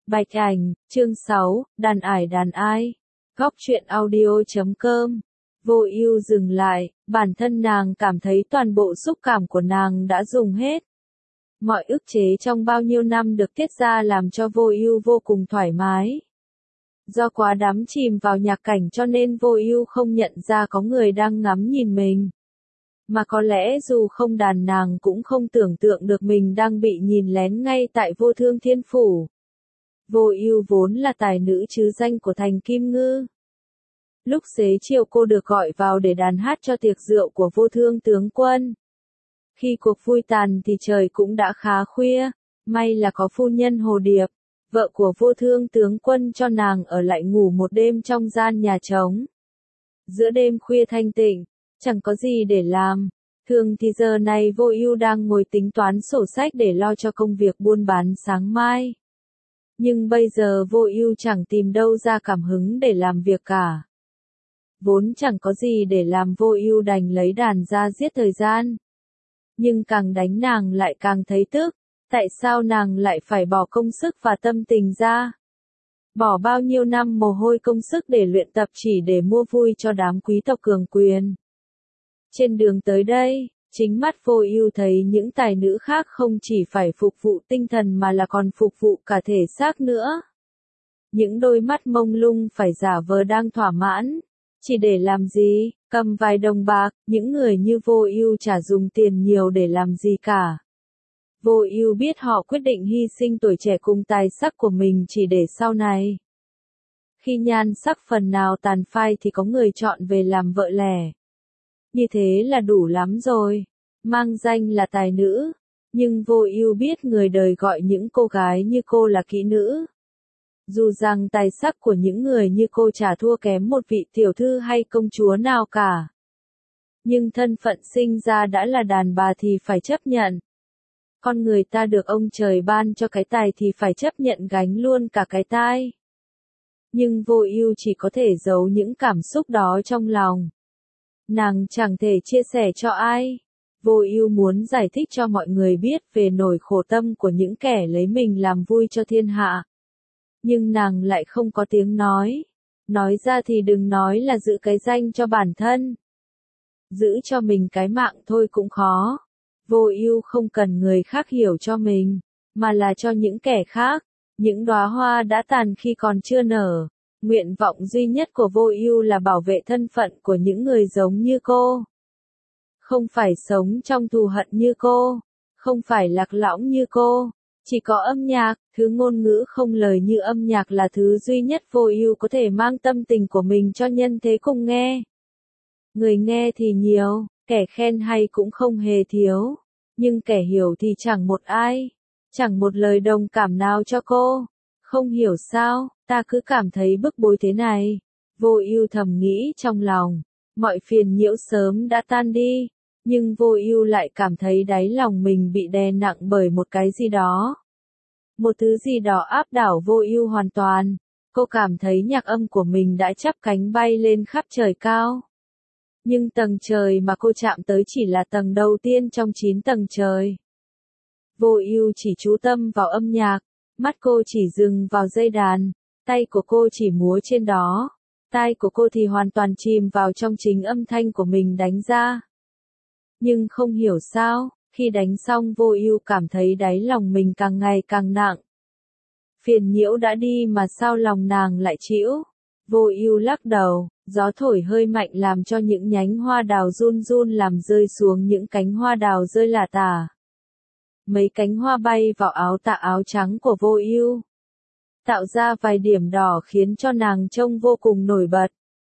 Bạch ảnh, chương 6, đàn ải đàn ai. Góc truyện audio.com. Vô ưu dừng lại, bản thân nàng cảm thấy toàn bộ xúc cảm của nàng đã dùng hết. Mọi ức chế trong bao nhiêu năm được tiết ra làm cho vô ưu vô cùng thoải mái. Do quá đắm chìm vào nhạc cảnh cho nên vô ưu không nhận ra có người đang ngắm nhìn mình. Mà có lẽ dù không đàn nàng cũng không tưởng tượng được mình đang bị nhìn lén ngay tại Vô Thương Thiên Phủ. Vô ưu vốn là tài nữ chứ danh của thành Kim Ngư. Lúc xế chiều cô được gọi vào để đàn hát cho tiệc rượu của Vô Thương tướng quân. Khi cuộc vui tàn thì trời cũng đã khá khuya, may là có phu nhân Hồ Điệp, vợ của Vô Thương tướng quân cho nàng ở lại ngủ một đêm trong gian nhà trống. Giữa đêm khuya thanh tịnh, chẳng có gì để làm. Thường thì giờ này Vô ưu đang ngồi tính toán sổ sách để lo cho công việc buôn bán sáng mai. Nhưng bây giờ Vô ưu chẳng tìm đâu ra cảm hứng để làm việc cả. Vốn chẳng có gì để làm, Vô ưu đành lấy đàn ra giết thời gian. Nhưng càng đánh nàng lại càng thấy tức, tại sao nàng lại phải bỏ công sức và tâm tình ra? Bỏ bao nhiêu năm mồ hôi công sức để luyện tập chỉ để mua vui cho đám quý tộc cường quyền. Trên đường tới đây, chính mắt Vô ưu thấy những tài nữ khác không chỉ phải phục vụ tinh thần mà là còn phục vụ cả thể xác nữa. Những đôi mắt mông lung phải giả vờ đang thỏa mãn. Chỉ để làm gì? Cầm vài đồng bạc, những người như Vô ưu chả dùng tiền nhiều để làm gì cả. Vô ưu biết họ quyết định hy sinh tuổi trẻ cùng tài sắc của mình chỉ để sau này. Khi nhan sắc phần nào tàn phai thì có người chọn về làm vợ lẽ. Như thế là đủ lắm rồi. Mang danh là tài nữ, nhưng Vô ưu biết người đời gọi những cô gái như cô là kỹ nữ. Dù rằng tài sắc của những người như cô chả thua kém một vị tiểu thư hay công chúa nào cả. Nhưng thân phận sinh ra đã là đàn bà thì phải chấp nhận. Con người ta được ông trời ban cho cái tài thì phải chấp nhận gánh luôn cả cái tai. Nhưng Vô ưu chỉ có thể giấu những cảm xúc đó trong lòng. Nàng chẳng thể chia sẻ cho ai. Vô ưu muốn giải thích cho mọi người biết về nỗi khổ tâm của những kẻ lấy mình làm vui cho thiên hạ. Nhưng nàng lại không có tiếng nói. Nói ra thì đừng nói là giữ cái danh cho bản thân. Giữ cho mình cái mạng thôi cũng khó. Vô ưu không cần người khác hiểu cho mình, mà là cho những kẻ khác. Những đóa hoa đã tàn khi còn chưa nở. Nguyện vọng duy nhất của Vô ưu là bảo vệ thân phận của những người giống như cô. Không phải sống trong thù hận như cô. Không phải lạc lõng như cô. Chỉ có âm nhạc, thứ ngôn ngữ không lời như âm nhạc là thứ duy nhất Vô ưu có thể mang tâm tình của mình cho nhân thế cùng nghe. Người nghe thì nhiều, kẻ khen hay cũng không hề thiếu. Nhưng kẻ hiểu thì chẳng một ai. Chẳng một lời đồng cảm nào cho cô. Không hiểu sao, ta cứ cảm thấy bức bối thế này. Vô ưu thầm nghĩ trong lòng. Mọi phiền nhiễu sớm đã tan đi. Nhưng Vô ưu lại cảm thấy đáy lòng mình bị đè nặng bởi một cái gì đó. Một thứ gì đó áp đảo Vô ưu hoàn toàn. Cô cảm thấy nhạc âm của mình đã chắp cánh bay lên khắp trời cao. Nhưng tầng trời mà cô chạm tới chỉ là tầng đầu tiên trong 9 tầng trời. Vô ưu chỉ chú tâm vào âm nhạc, mắt cô chỉ dừng vào dây đàn, tay của cô chỉ múa trên đó, tai của cô thì hoàn toàn chìm vào trong chính âm thanh của mình đánh ra. Nhưng không hiểu sao, khi đánh xong Vô ưu cảm thấy đáy lòng mình càng ngày càng nặng. Phiền nhiễu đã đi mà sao lòng nàng lại chịu? Vô ưu lắc đầu, gió thổi hơi mạnh làm cho những nhánh hoa đào run run làm rơi xuống những cánh hoa đào rơi lả tả. Mấy cánh hoa bay vào áo tà áo trắng của Vô ưu, tạo ra vài điểm đỏ khiến cho nàng trông vô cùng nổi bật.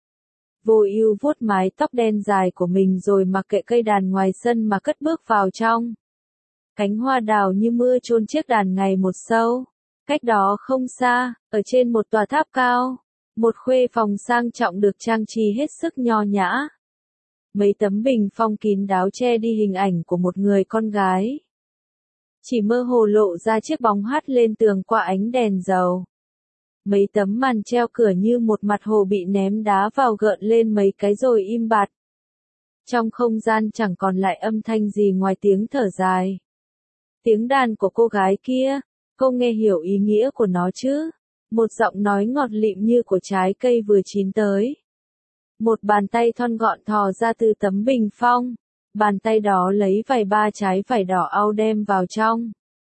Vô ưu vuốt mái tóc đen dài của mình rồi mặc kệ cây đàn ngoài sân mà cất bước vào trong. Cánh hoa đào như mưa chôn chiếc đàn ngày một sâu. Cách đó không xa, ở trên một tòa tháp cao, một khuê phòng sang trọng được trang trí hết sức nho nhã. Mấy tấm bình phong kín đáo che đi hình ảnh của một người con gái. Chỉ mơ hồ lộ ra chiếc bóng hắt lên tường qua ánh đèn dầu. Mấy tấm màn treo cửa như một mặt hồ bị ném đá vào gợn lên mấy cái rồi im bặt. Trong không gian chẳng còn lại âm thanh gì ngoài tiếng thở dài. Tiếng đàn của cô gái kia, Cô nghe hiểu ý nghĩa của nó chứ? Một giọng nói ngọt lịm như của trái cây vừa chín tới. Một bàn tay thon gọn thò ra từ tấm bình phong. Bàn tay đó lấy ba trái vải đỏ au đem vào trong.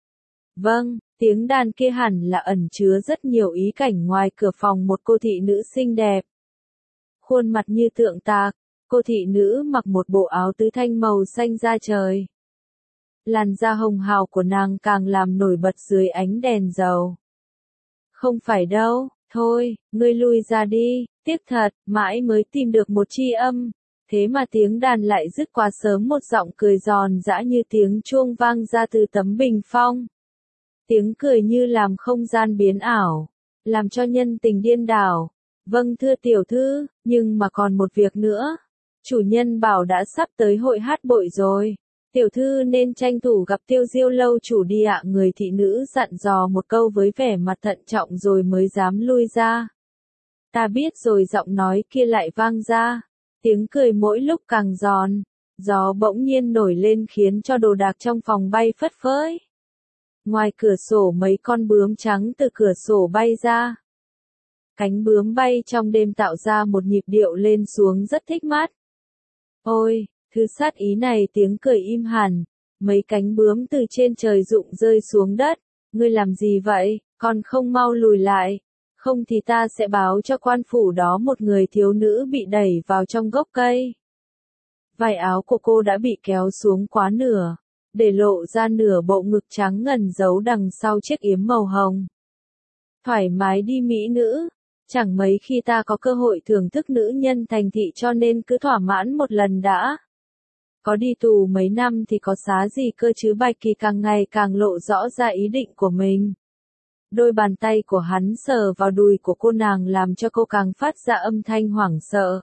Vâng, tiếng đàn kia hẳn là ẩn chứa rất nhiều ý cảnh. Ngoài cửa phòng một cô thị nữ xinh đẹp. Khuôn mặt như tượng tạc, cô thị nữ mặc một bộ áo tứ thanh màu xanh da trời. Làn da hồng hào của nàng càng làm nổi bật dưới ánh đèn dầu. Không phải đâu, thôi, ngươi lui ra đi, tiếc thật, mãi mới tìm được một chi âm. Thế mà tiếng đàn lại dứt quá sớm, một giọng cười giòn giã như tiếng chuông vang ra từ tấm bình phong. Tiếng cười như làm không gian biến ảo, làm cho nhân tình điên đảo. Vâng thưa tiểu thư, nhưng mà còn một việc nữa. Chủ nhân bảo đã sắp tới hội hát bội rồi. Tiểu thư nên tranh thủ gặp Tiêu Diêu lâu chủ đi ạ. Người thị nữ dặn dò một câu với vẻ mặt thận trọng rồi mới dám lui ra. Ta biết rồi, giọng nói kia lại vang ra. Tiếng cười mỗi lúc càng giòn. Gió bỗng nhiên nổi lên khiến cho đồ đạc trong phòng bay phất phới. Ngoài cửa sổ mấy con bướm trắng từ cửa sổ bay ra. Cánh bướm bay trong đêm tạo ra một nhịp điệu lên xuống rất thích mắt. Ôi, thứ sát ý này, tiếng cười im hẳn. Mấy cánh bướm từ trên trời rụng rơi xuống đất. Ngươi làm gì vậy, còn không mau lùi lại. Không thì ta sẽ báo cho quan phủ đó một người thiếu nữ bị đẩy vào trong gốc cây. Vải áo của cô đã bị kéo xuống quá nửa, để lộ ra nửa bộ ngực trắng ngần giấu đằng sau chiếc yếm màu hồng. Thoải mái đi mỹ nữ, chẳng mấy khi ta có cơ hội thưởng thức nữ nhân thành thị cho nên cứ thỏa mãn một lần đã. Có đi tù mấy năm thì có xá gì cơ chứ. Bạch Kỳ càng ngày càng lộ rõ ra ý định của mình. Đôi bàn tay của hắn sờ vào đùi của cô nàng làm cho cô càng phát ra âm thanh hoảng sợ.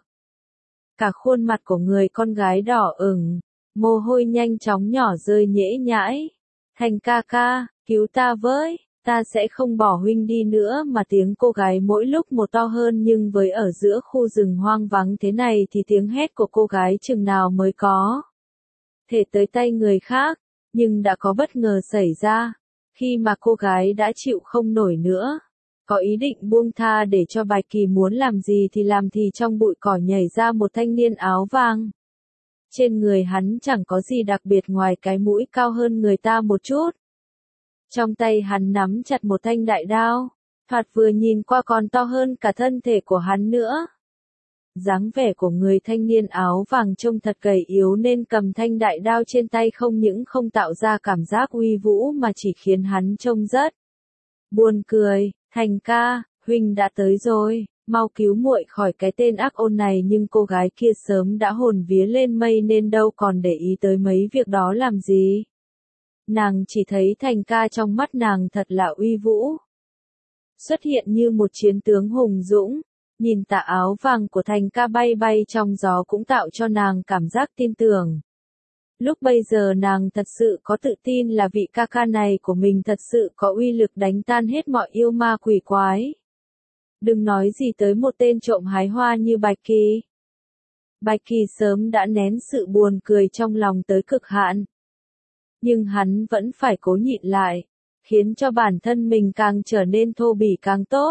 Cả khuôn mặt của người con gái đỏ ửng, mồ hôi nhanh chóng nhỏ rơi nhễ nhãi. Thành ca ca, cứu ta với, ta sẽ không bỏ huynh đi nữa. Mà tiếng cô gái mỗi lúc một to hơn, nhưng với ở giữa khu rừng hoang vắng thế này thì tiếng hét của cô gái chừng nào mới có thể tới tay người khác. Nhưng đã có bất ngờ xảy ra. Khi mà cô gái đã chịu không nổi nữa, có ý định buông tha để cho Bạch Kỳ muốn làm gì thì làm, thì trong bụi cỏ nhảy ra một thanh niên áo vàng. Trên người hắn chẳng có gì đặc biệt ngoài cái mũi cao hơn người ta một chút. Trong tay hắn nắm chặt một thanh đại đao, thoạt vừa nhìn qua còn to hơn cả thân thể của hắn nữa. Dáng vẻ của người thanh niên áo vàng trông thật gầy yếu nên cầm thanh đại đao trên tay không những không tạo ra cảm giác uy vũ mà chỉ khiến hắn trông rất buồn cười. Thành ca, huynh đã tới rồi, mau cứu muội khỏi cái tên ác ôn này. Nhưng cô gái kia sớm đã hồn vía lên mây nên đâu còn để ý tới mấy việc đó làm gì. Nàng chỉ thấy Thành ca trong mắt nàng thật là uy vũ, xuất hiện như một chiến tướng hùng dũng. Nhìn tà áo vàng của Thành ca bay bay trong gió cũng tạo cho nàng cảm giác tin tưởng. Lúc bây giờ nàng thật sự có tự tin là vị ca ca này của mình thật sự có uy lực đánh tan hết mọi yêu ma quỷ quái. Đừng nói gì tới một tên trộm hái hoa như Bạch Kỳ. Bạch Kỳ sớm đã nén sự buồn cười trong lòng tới cực hạn. Nhưng hắn vẫn phải cố nhịn lại, khiến cho bản thân mình càng trở nên thô bỉ càng tốt.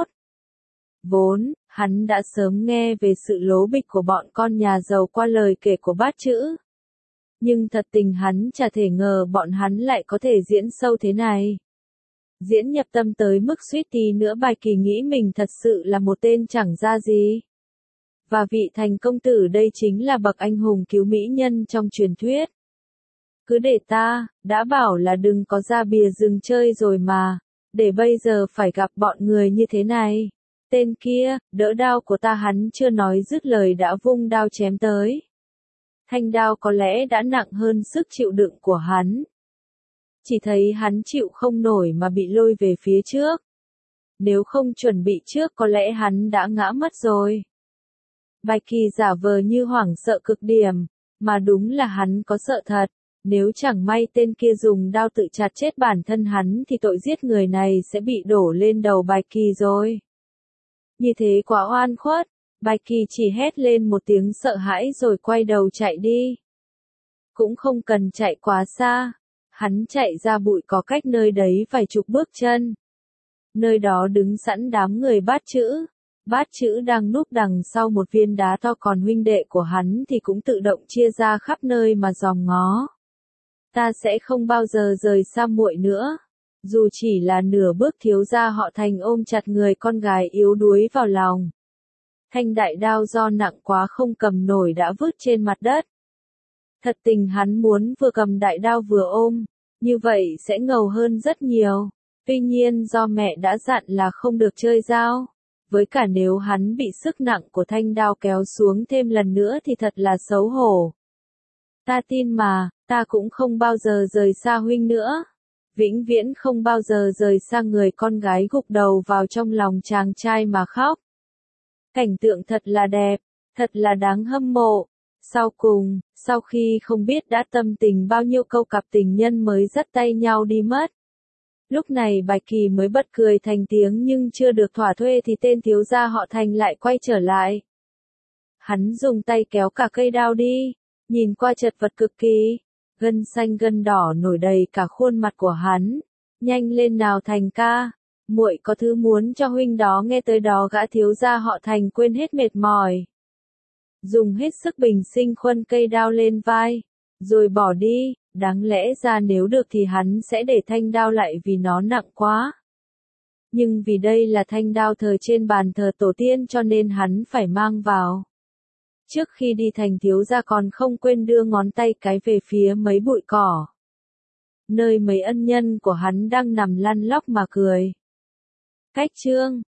Vốn, hắn đã sớm nghe về sự lố bịch của bọn con nhà giàu qua lời kể của bát chữ. Nhưng thật tình hắn chả thể ngờ bọn hắn lại có thể diễn sâu thế này. Diễn nhập tâm tới mức suýt tí nữa Bạch Kỳ nghĩ mình thật sự là một tên chẳng ra gì. Và vị Thành công tử đây chính là bậc anh hùng cứu mỹ nhân trong truyền thuyết. Cứ để ta, đã bảo là đừng có ra bìa rừng chơi rồi mà, để bây giờ phải gặp bọn người như thế này. Tên kia, đỡ đao của ta. Hắn chưa nói dứt lời đã vung đao chém tới. Thanh đao có lẽ đã nặng hơn sức chịu đựng của hắn. Chỉ thấy hắn chịu không nổi mà bị lôi về phía trước. Nếu không chuẩn bị trước có lẽ hắn đã ngã mất rồi. Bạch Kỳ giả vờ như hoảng sợ cực điểm, mà đúng là hắn có sợ thật. Nếu chẳng may tên kia dùng đao tự chặt chết bản thân hắn thì tội giết người này sẽ bị đổ lên đầu Bạch Kỳ rồi. Như thế quá oan khuất. Bạch Kỳ chỉ hét lên một tiếng sợ hãi rồi quay đầu chạy đi. Cũng không cần chạy quá xa. Hắn chạy ra bụi có cách nơi đấy vài chục bước chân. Nơi đó đứng sẵn đám người Bát Chữ. Bát Chữ đang núp đằng sau một viên đá to, còn huynh đệ của hắn thì cũng tự động chia ra khắp nơi mà dòm ngó. Ta sẽ không bao giờ rời xa muội nữa. Dù chỉ là nửa bước, thiếu gia họ Thành ôm chặt người con gái yếu đuối vào lòng. Thanh đại đao do nặng quá không cầm nổi đã vứt trên mặt đất. Thật tình hắn muốn vừa cầm đại đao vừa ôm, như vậy sẽ ngầu hơn rất nhiều. Tuy nhiên do mẹ đã dặn là không được chơi dao. Với cả nếu hắn bị sức nặng của thanh đao kéo xuống thêm lần nữa thì thật là xấu hổ. Ta tin mà, ta cũng không bao giờ rời xa huynh nữa. Vĩnh viễn không bao giờ rời xa người con gái gục đầu vào trong lòng chàng trai mà khóc. Cảnh tượng thật là đẹp, thật là đáng hâm mộ. Sau cùng, sau khi không biết đã tâm tình bao nhiêu câu, cặp tình nhân mới dắt tay nhau đi mất. Lúc này Bạch Kỳ mới bật cười thành tiếng, nhưng chưa được thỏa thuê thì tên thiếu gia họ Thành lại quay trở lại. Hắn dùng tay kéo cả cây đao đi, nhìn qua chật vật cực kỳ, gân xanh gân đỏ nổi đầy cả khuôn mặt của hắn. Nhanh lên nào Thành ca, muội có thứ muốn cho huynh đó. Nghe tới đó gã thiếu gia họ Thành quên hết mệt mỏi, dùng hết sức bình sinh khuân cây đao lên vai, rồi bỏ đi. Đáng lẽ ra nếu được thì hắn sẽ để thanh đao lại vì nó nặng quá. Nhưng vì đây là thanh đao thờ trên bàn thờ tổ tiên cho nên hắn phải mang vào. Trước khi đi Thành thiếu gia còn không quên đưa ngón tay cái về phía mấy bụi cỏ, nơi mấy ân nhân của hắn đang nằm lăn lóc mà cười. Cách chương